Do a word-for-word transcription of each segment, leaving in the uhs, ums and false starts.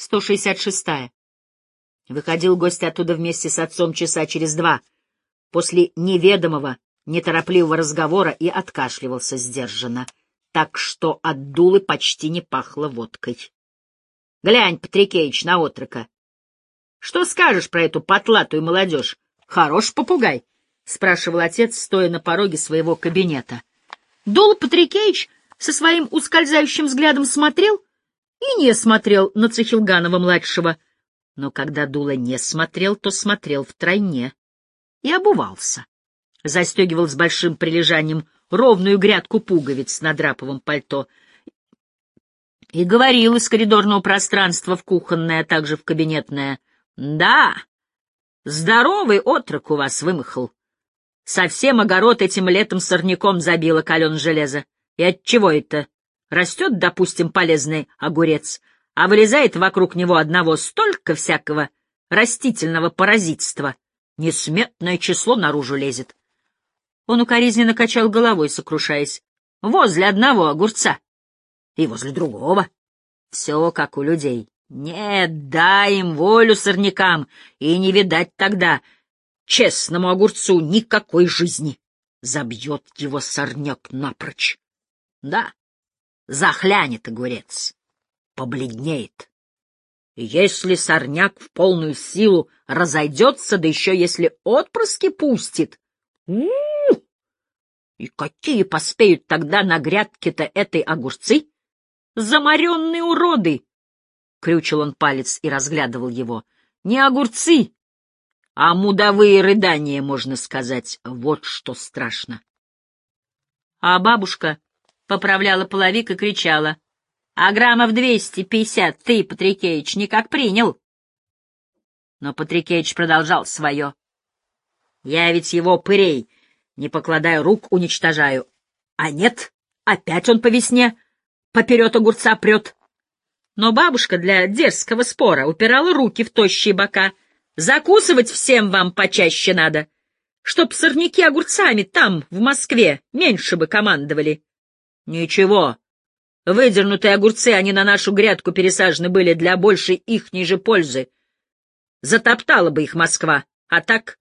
сто шестьдесят шестая. Выходил гость оттуда вместе с отцом часа через два, после неведомого, неторопливого разговора, и откашливался сдержанно, так что от дулы почти не пахло водкой. — Глянь, Патрикеич, на отрока. Что скажешь про эту потлатую молодежь? Хорош попугай? — спрашивал отец, стоя на пороге своего кабинета. Дула Патрикеич со своим ускользающим взглядом смотрел и не смотрел на Цихилганова-младшего, но когда Дула не смотрел, то смотрел втройне и обувался. Застегивал с большим прилежанием ровную грядку пуговиц на драповом пальто и говорил из коридорного пространства в кухонное, а также в кабинетное: «Да, здоровый отрок у вас вымахал. Совсем огород этим летом сорняком забило кален железо. И отчего это? Растет, допустим, полезный огурец, а вылезает вокруг него одного столько всякого растительного паразитства. Несметное число наружу лезет». Он укоризненно качал головой, сокрушаясь. Возле одного огурца и возле другого. Все как у людей. Нет, дай им волю сорнякам, и не видать тогда честному огурцу никакой жизни. Забьет его сорняк напрочь. Да, захлянет огурец, побледнеет. И если сорняк в полную силу разойдется, да еще если отпрыски пустит, у-у-у! И какие поспеют тогда на грядке-то этой огурцы? Заморенные уроды! Крючил он палец и разглядывал его. Не огурцы, а мудовые рыдания, можно сказать. Вот что страшно. А бабушка поправляла половик и кричала: «А граммов двести пятьдесят ты, Патрикеич, никак принял». Но Патрикеич продолжал свое. «Я ведь его пырей, не покладая рук, уничтожаю. А нет, опять он по весне поперед огурца прет». Но бабушка для дерзкого спора упирала руки в тощие бока. «Закусывать всем вам почаще надо, чтоб сорняки огурцами там, в Москве, меньше бы командовали». «Ничего, выдернутые огурцы, они на нашу грядку пересажены были для большей ихней же пользы. Затоптала бы их Москва, а так...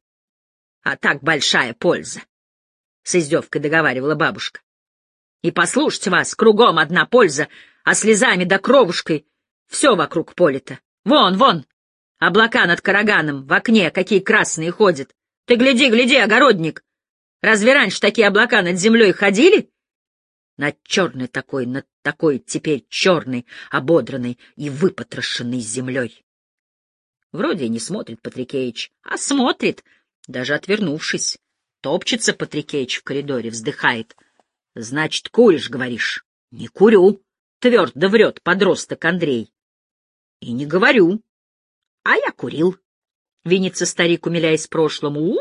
а так большая польза», — с издевкой договаривала бабушка. «И послушать вас, кругом одна польза, а слезами да кровушкой все вокруг полито. Вон, вон, облака над Караганом в окне какие красные ходят. Ты гляди, гляди, огородник! Разве раньше такие облака над землей ходили? Над черной такой, над такой теперь черной, ободранной и выпотрошенной землей». Вроде и не смотрит Патрикеич, а смотрит, даже отвернувшись. Топчется Патрикеич в коридоре, вздыхает. «Значит, куришь, говоришь?» «Не курю», — твердо врет подросток Андрей. «И не говорю. А я курил», — винится старик, умиляясь прошлому. «У,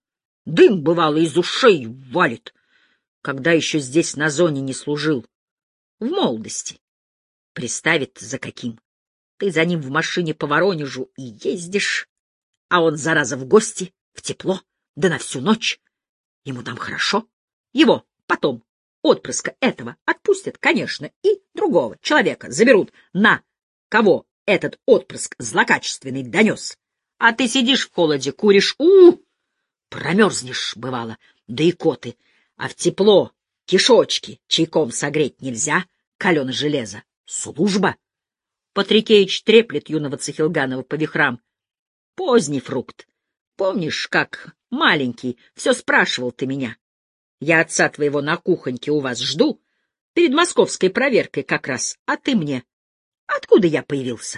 дым, бывало, из ушей валит, когда еще здесь на зоне не служил. В молодости. Приставит за каким. Ты за ним в машине по Воронежу и ездишь, а он, зараза, в гости, в тепло, да на всю ночь. Ему там хорошо. Его потом, отпрыска этого, отпустят, конечно, и другого человека заберут, на кого этот отпрыск злокачественный донес. А ты сидишь в холоде, куришь, у, промерзнешь, бывало, да и коты, а в тепло кишочки чайком согреть нельзя, каленое железо, служба». Патрикеич треплет юного Цихилганова по вихрам. «Поздний фрукт. Помнишь, как маленький все спрашивал ты меня? Я отца твоего на кухоньке у вас жду, перед московской проверкой как раз, а ты мне: откуда я появился?»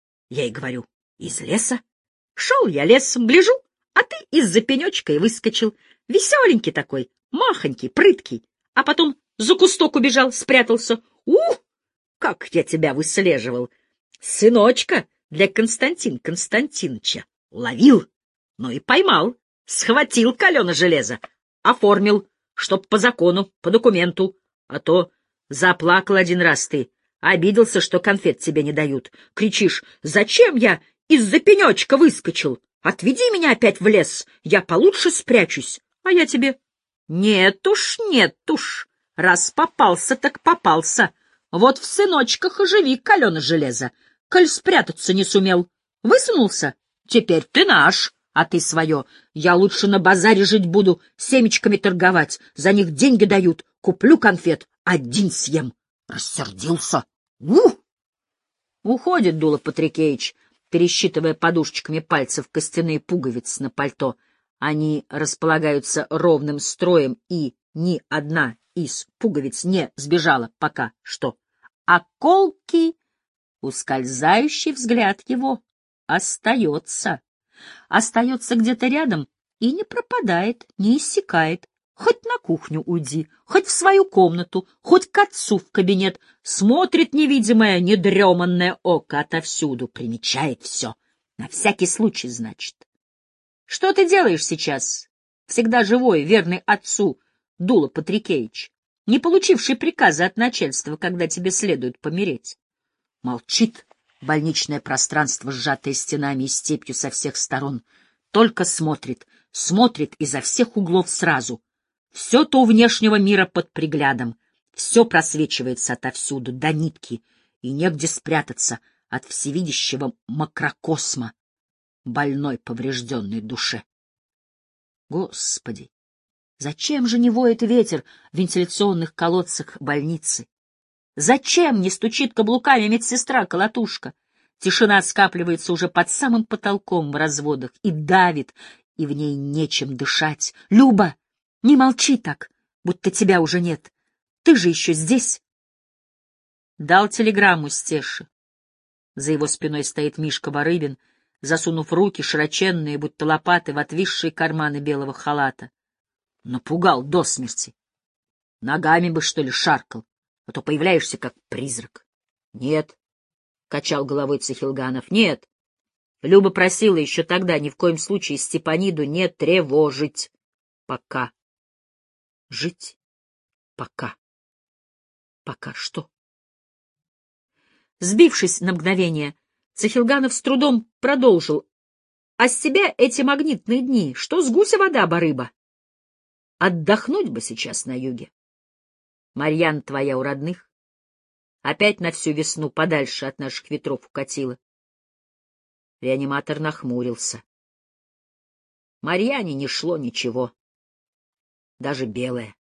Я и говорю: из леса. Шел я лесом, гляжу, а ты из-за пенечка и выскочил. Веселенький такой, махонький, прыткий. А потом за кусток убежал, спрятался. Ух, как я тебя выслеживал! Сыночка для Константина Константиновича ловил, но и поймал, схватил каленое железо, оформил, чтоб по закону, по документу, а то заплакал один раз ты, обиделся, что конфет тебе не дают. Кричишь: «Зачем я из-за пенечка выскочил? Отведи меня опять в лес, я получше спрячусь». А я тебе: «Нет уж, нет уж, раз попался, так попался. Вот в сыночках оживи каленое железо. коль спрятаться не сумел. Высунулся? Теперь ты наш, а ты свое. Я лучше на базаре жить буду, семечками торговать. За них деньги дают. Куплю конфет, один съем. Рассердился. Ух! Уходит Дула Патрикеич, пересчитывая подушечками пальцев костяные пуговицы на пальто. Они располагаются ровным строем, и ни одна из пуговиц не сбежала пока что. А колкий, ускользающий взгляд его остается. Остается где-то рядом и не пропадает, не иссякает. Хоть на кухню уйди, хоть в свою комнату, хоть к отцу в кабинет. Смотрит невидимое, недреманное око отовсюду, примечает все. На всякий случай, значит. Что ты делаешь сейчас, всегда живой, верный отцу, Дула Патрикеич, не получивший приказа от начальства, когда тебе следует помереть? Молчит больничное пространство, сжатое стенами и степью со всех сторон. Только смотрит, смотрит изо всех углов сразу. Все то у внешнего мира под приглядом, все просвечивается отовсюду, до нитки, и негде спрятаться от всевидящего макрокосма больной поврежденной душе. Господи, зачем же не воет ветер в вентиляционных колодцах больницы? Зачем не стучит каблуками медсестра-колотушка? Тишина скапливается уже под самым потолком в разводах и давит, и в ней нечем дышать. Люба! Не молчи так, будто тебя уже нет. Ты же еще здесь. Дал телеграмму Стеше. За его спиной стоит Мишка Барыбин, засунув руки, широченные, будто лопаты, в отвисшие карманы белого халата. Напугал до смерти. Ногами бы, что ли, шаркал, а то появляешься как призрак. Нет, — качал головой Цихилганов, — нет. Люба просила еще тогда ни в коем случае Степаниду не тревожить. Пока. Жить пока. Пока что? Сбившись на мгновение, Цихилганов с трудом продолжил. А с тебя эти магнитные дни, что с гуся вода, барыба? Отдохнуть бы сейчас на юге. Марьян твоя у родных. Опять на всю весну подальше от наших ветров укатила. Реаниматор нахмурился. Марьяне не шло ничего. Даже белое.